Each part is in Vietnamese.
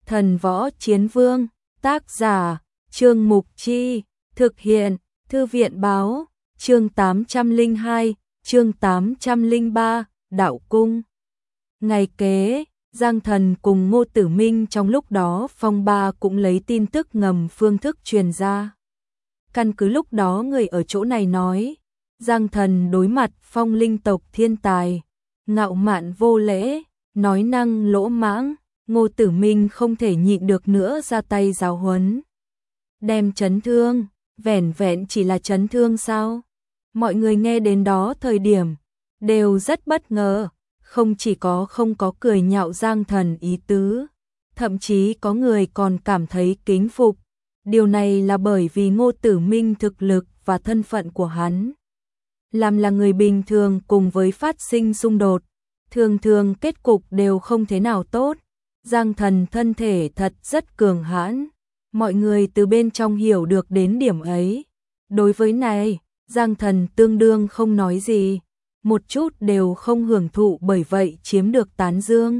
Thần Võ Chiến Vương, tác giả, Trương Mục Chi, thực hiện, Thư viện báo, chương 802, chương 803, Đạo Cung. Ngày kế, Giang Thần cùng Ngô Tử Minh trong lúc đó phong ba cũng lấy tin tức ngầm phương thức truyền ra. Căn cứ lúc đó người ở chỗ này nói, Giang Thần đối mặt phong linh tộc thiên tài, ngạo mạn vô lễ, nói năng lỗ mãng, Ngô Tử Minh không thể nhịn được nữa ra tay giáo huấn. Đem chấn thương, vẻn vẹn chỉ là chấn thương sao? Mọi người nghe đến đó thời điểm, đều rất bất ngờ, không chỉ có không có cười nhạo Giang Thần ý tứ, thậm chí có người còn cảm thấy kính phục. Điều này là bởi vì Ngô Tử Minh thực lực và thân phận của hắn. Làm là người bình thường cùng với phát sinh xung đột, thường thường kết cục đều không thế nào tốt. Giang Thần thân thể thật rất cường hãn, mọi người từ bên trong hiểu được đến điểm ấy. Đối với này, Giang Thần tương đương không nói gì, một chút đều không hưởng thụ, bởi vậy chiếm được tán dương.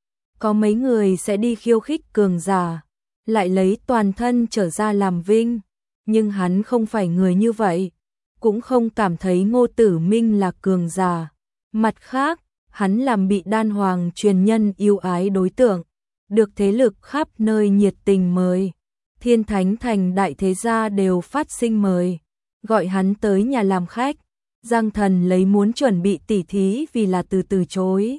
Có mấy người sẽ đi khiêu khích cường giả, lại lấy toàn thân trở ra làm vinh, nhưng hắn không phải người như vậy, cũng không cảm thấy Ngô Tử Minh là cường giả. Mặt khác, hắn làm bị đan hoàng truyền nhân yêu ái đối tượng, được thế lực khắp nơi nhiệt tình mời, Thiên Thánh Thành đại thế gia đều phát sinh mời, gọi hắn tới nhà làm khách. Giang Thần lấy muốn chuẩn bị tỉ thí vì là từ chối.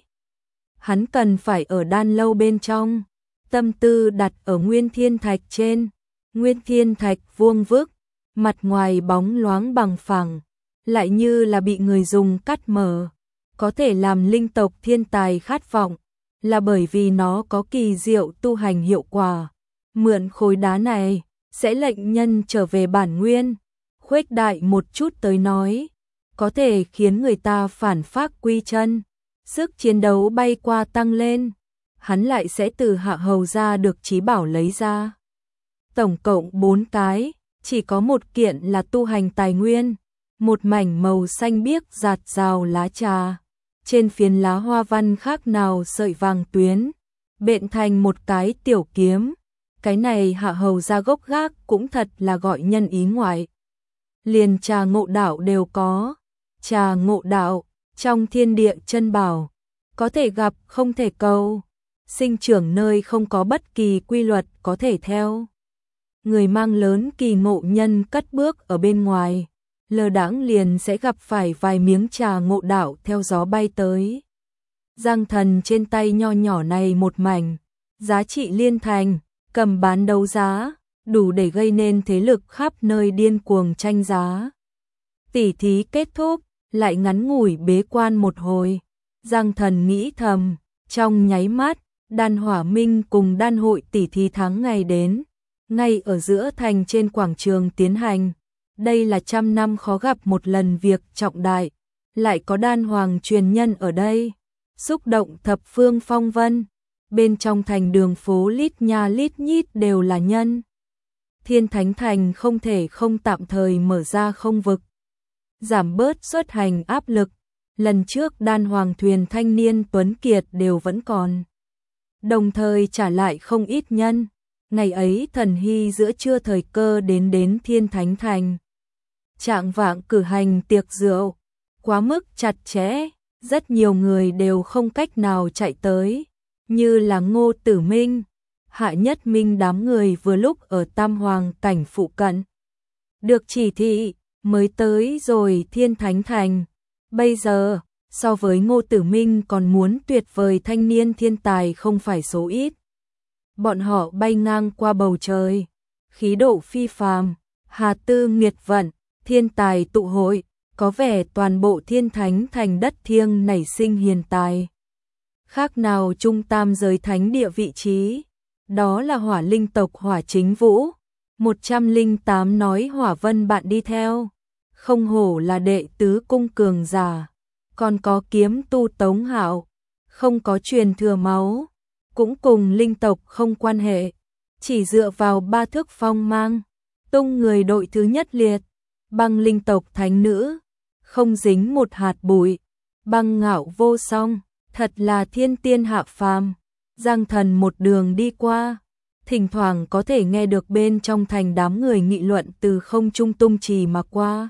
Hắn cần phải ở đan lâu bên trong, tâm tư đặt ở Nguyên Thiên Thạch trên. Nguyên Thiên Thạch vuông vức, mặt ngoài bóng loáng bằng phẳng, lại như là bị người dùng cắt mở, có thể làm linh tộc thiên tài khát vọng, là bởi vì nó có kỳ diệu tu hành hiệu quả. Mượn khối đá này, sẽ lệnh nhân trở về bản nguyên. Khuếch đại một chút tới nói, có thể khiến người ta phản phác quy chân, sức chiến đấu bay qua tăng lên. Hắn lại sẽ từ hạ hầu ra được trí bảo lấy ra. Tổng cộng 4 cái, chỉ có một kiện là tu hành tài nguyên, một mảnh màu xanh biếc rạt rào lá trà. Trên phiến lá hoa văn khác nào sợi vàng tuyến, bện thành một cái tiểu kiếm. Cái này hạ hầu ra gốc gác cũng thật là gọi nhân ý ngoại. Liền trà ngộ đạo đều có. Trà ngộ đạo, trong thiên địa chân bảo, có thể gặp không thể cầu, sinh trưởng nơi không có bất kỳ quy luật có thể theo. Người mang lớn kỳ ngộ nhân cất bước ở bên ngoài, lơ đãng liền sẽ gặp phải vài miếng trà ngộ đạo theo gió bay tới. Giang Thần trên tay nho nhỏ này một mảnh, giá trị liên thành, cầm bán đấu giá, đủ để gây nên thế lực khắp nơi điên cuồng tranh giá. Tỉ thí kết thúc, lại ngắn ngủi bế quan một hồi. Giang Thần nghĩ thầm, trong nháy mắt, Đan Hỏa Minh cùng đan hội tỉ thí tháng ngày đến, ngay ở giữa thành trên quảng trường tiến hành. Đây là 100 năm khó gặp một lần việc trọng đại, lại có đan hoàng truyền nhân ở đây, xúc động thập phương phong vân. Bên trong thành đường phố lít nha lít nhít đều là nhân. Thiên Thánh Thành không thể không tạm thời mở ra không vực, giảm bớt xuất hành áp lực. Lần trước đan hoàng thuyền thanh niên tuấn kiệt đều vẫn còn, đồng thời trả lại không ít nhân. Ngày ấy Thần Hy giữa trưa thời cơ đến Thiên Thánh Thành, trạng vạng cử hành tiệc rượu, quá mức chặt chẽ, rất nhiều người đều không cách nào chạy tới, như là Ngô Tử Minh, Hạ Nhất Minh đám người vừa lúc ở Tam Hoàng cảnh phụ cận, được chỉ thị mới tới rồi Thiên Thánh Thành. Bây giờ, so với Ngô Tử Minh còn muốn tuyệt vời thanh niên thiên tài không phải số ít. Bọn họ bay ngang qua bầu trời, khí độ phi phàm, hà tư nghiệt vận, thiên tài tụ hội, có vẻ toàn bộ Thiên Thánh Thành đất thiêng nảy sinh hiền tài. Khác nào trung tam giới thánh địa vị trí, đó là hỏa linh tộc Hỏa Chính Vũ. 108 nói Hỏa Vân bạn đi theo, không hổ là đệ tứ cung cường giả, còn có kiếm tu Tống Hạo, không có truyền thừa máu, cũng cùng linh tộc không quan hệ, chỉ dựa vào 3 thước phong mang, tung người đội thứ nhất liệt. Băng linh tộc thánh nữ, không dính một hạt bụi, băng ngạo vô song, thật là thiên tiên hạ phàm. Giang Thần một đường đi qua, thỉnh thoảng có thể nghe được bên trong thành đám người nghị luận từ không trung tung trì mà qua.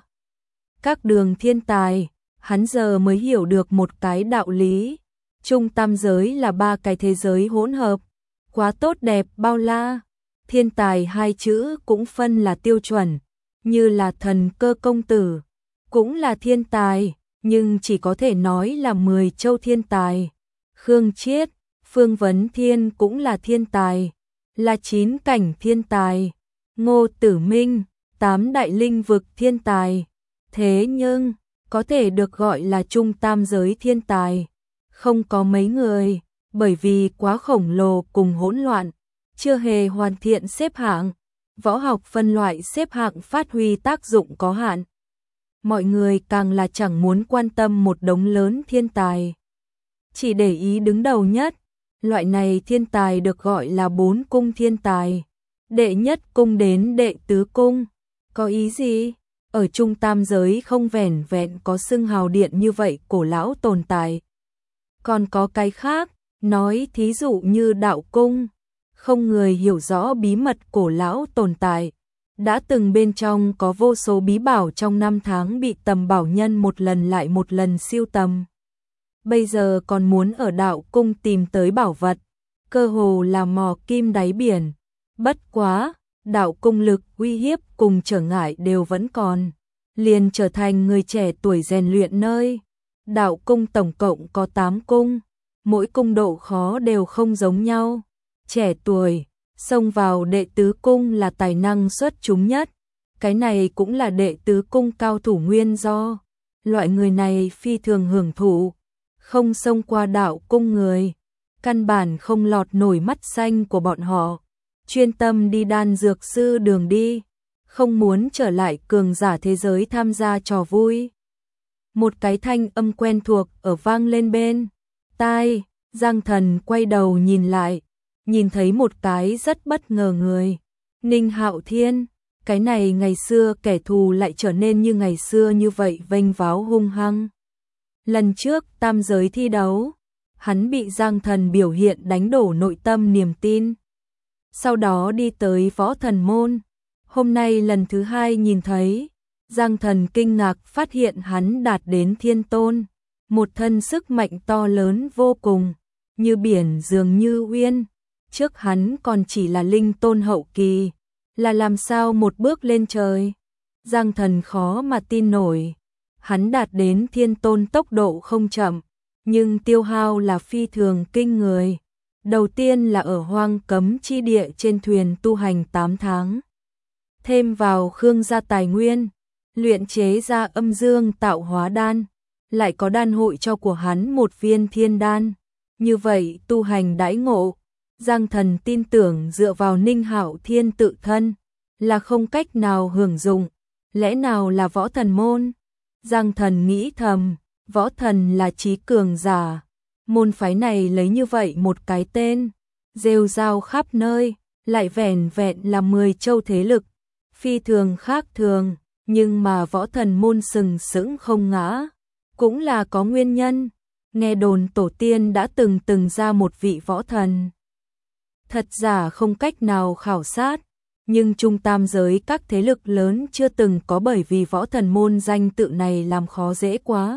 Các đường thiên tài, hắn giờ mới hiểu được một cái đạo lý. Trung tam giới là ba cái thế giới hỗn hợp, quá tốt đẹp bao la. Thiên tài hai chữ cũng phân là tiêu chuẩn, như là Thần Cơ công tử, cũng là thiên tài, nhưng chỉ có thể nói là 10 châu thiên tài. Khương Chiết, Phương Vấn Thiên cũng là thiên tài, là 9 cảnh thiên tài. Ngô Tử Minh, 8 đại linh vực thiên tài. Thế nhưng, có thể được gọi là trung tam giới thiên tài, không có mấy người, bởi vì quá khổng lồ cùng hỗn loạn, chưa hề hoàn thiện xếp hạng. Võ học phân loại xếp hạng phát huy tác dụng có hạn. Mọi người càng là chẳng muốn quan tâm một đống lớn thiên tài, chỉ để ý đứng đầu nhất. Loại này thiên tài được gọi là 4 cung thiên tài, đệ nhất cung đến đệ tứ cung. Có ý gì? Ở trung tam giới không vẻn vẹn có xưng hào điện như vậy cổ lão tồn tại, còn có cái khác, nói thí dụ như đạo cung, không người hiểu rõ bí mật cổ lão tồn tại. Đã từng bên trong có vô số bí bảo trong năm tháng bị tầm bảo nhân một lần lại một lần siêu tầm. Bây giờ còn muốn ở đạo cung tìm tới bảo vật, cơ hồ là mò kim đáy biển. Bất quá, đạo cung lực uy hiếp cùng trở ngại đều vẫn còn, liền trở thành người trẻ tuổi rèn luyện nơi. Đạo cung tổng cộng có 8 cung, mỗi cung độ khó đều không giống nhau. Trẻ tuổi, xông vào đệ tứ cung là tài năng xuất chúng nhất, cái này cũng là đệ tứ cung cao thủ nguyên do. Loại người này phi thường hưởng thụ, không xông qua đạo cung người, căn bản không lọt nổi mắt xanh của bọn họ. Chuyên tâm đi đan dược sư đường đi, không muốn trở lại cường giả thế giới tham gia trò vui. Một cái thanh âm quen thuộc ở vang lên bên tai, Giang Thần quay đầu nhìn lại, nhìn thấy một cái rất bất ngờ người. Ninh Hạo Thiên, cái này ngày xưa kẻ thù lại trở nên như ngày xưa như vậy vênh váo hung hăng. Lần trước tam giới thi đấu, hắn bị Giang Thần biểu hiện đánh đổ nội tâm niềm tin. Sau đó đi tới Võ Thần Môn, hôm nay lần thứ hai nhìn thấy, Giang Thần kinh ngạc phát hiện hắn đạt đến thiên tôn, một thân sức mạnh to lớn vô cùng, như biển dường như uyên. Trước hắn còn chỉ là linh tôn hậu kỳ, là làm sao một bước lên trời. Giang Thần khó mà tin nổi, hắn đạt đến thiên tôn tốc độ không chậm, nhưng tiêu hao là phi thường kinh người. Đầu tiên là ở hoang cấm chi địa trên thuyền tu hành 8 tháng. Thêm vào Khương gia tài nguyên, luyện chế ra âm dương tạo hóa đan, lại có đan hội cho của hắn một viên thiên đan. Như vậy tu hành đãi ngộ, Giang Thần tin tưởng dựa vào Ninh Hạo Thiên tự thân là không cách nào hưởng dụng. Lẽ nào là Võ Thần Môn? Giang Thần nghĩ thầm, Võ Thần là trí cường giả. Môn phái này lấy như vậy một cái tên, rêu rao khắp nơi, lại vẻn vẹn là 10 châu thế lực, phi thường khác thường, nhưng mà Võ Thần Môn sừng sững không ngã, cũng là có nguyên nhân. Nghe đồn tổ tiên đã từng ra một vị võ thần. Thật giả không cách nào khảo sát, nhưng trung tam giới các thế lực lớn chưa từng có, bởi vì Võ Thần Môn danh tự này làm khó dễ quá.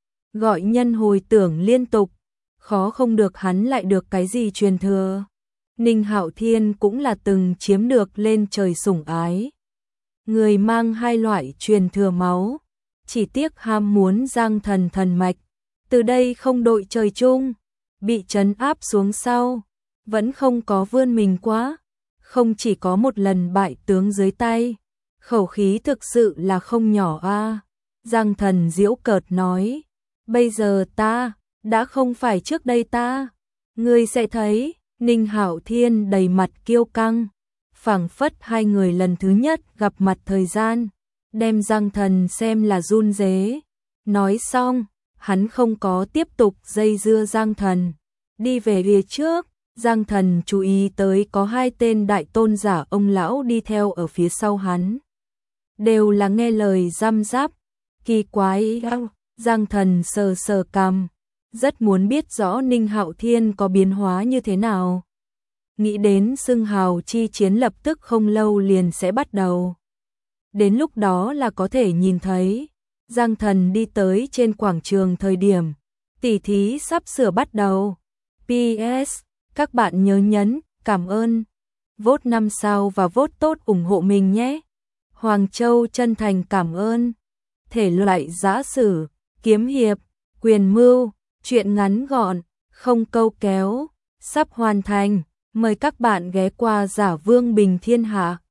Gọi nhân hồi tưởng liên tục, khó không được hắn lại được cái gì truyền thừa. Ninh Hạo Thiên cũng là từng chiếm được lên trời sủng ái. Người mang hai loại truyền thừa máu, chỉ tiếc ham muốn Giang Thần thần mạch, từ đây không đội trời chung, bị trấn áp xuống sau, vẫn không có vươn mình quá, không chỉ có một lần bại tướng dưới tay, khẩu khí thực sự là không nhỏ a. Giang Thần giễu cợt nói, bây giờ ta, đã không phải trước đây ta, ngươi sẽ thấy. Ninh Hạo Thiên đầy mặt kiêu căng, phảng phất hai người lần thứ nhất gặp mặt thời gian, đem Giang Thần xem là run rế. Nói xong, hắn không có tiếp tục dây dưa Giang Thần, đi về phía trước. Giang Thần chú ý tới có hai tên đại tôn giả ông lão đi theo ở phía sau hắn, đều là nghe lời răm rắp, kỳ quái. Giang Thần sờ sờ cằm, rất muốn biết rõ Ninh Hạo Thiên có biến hóa như thế nào. nghĩ đến xưng hào chi chiến lập tức không lâu liền sẽ bắt đầu. Đến lúc đó là có thể nhìn thấy Giang Thần đi tới trên quảng trường thời điểm tỉ thí sắp sửa bắt đầu. PS, các bạn nhớ nhấn cảm ơn, vote 5 sao và vote tốt ủng hộ mình nhé. Hoàng Châu chân thành cảm ơn. Thể loại giã sử, kiếm hiệp, quyền mưu, truyện ngắn gọn, không câu kéo, sắp hoàn thành. Mời các bạn ghé qua Giả Vương Bình Thiên Hạ.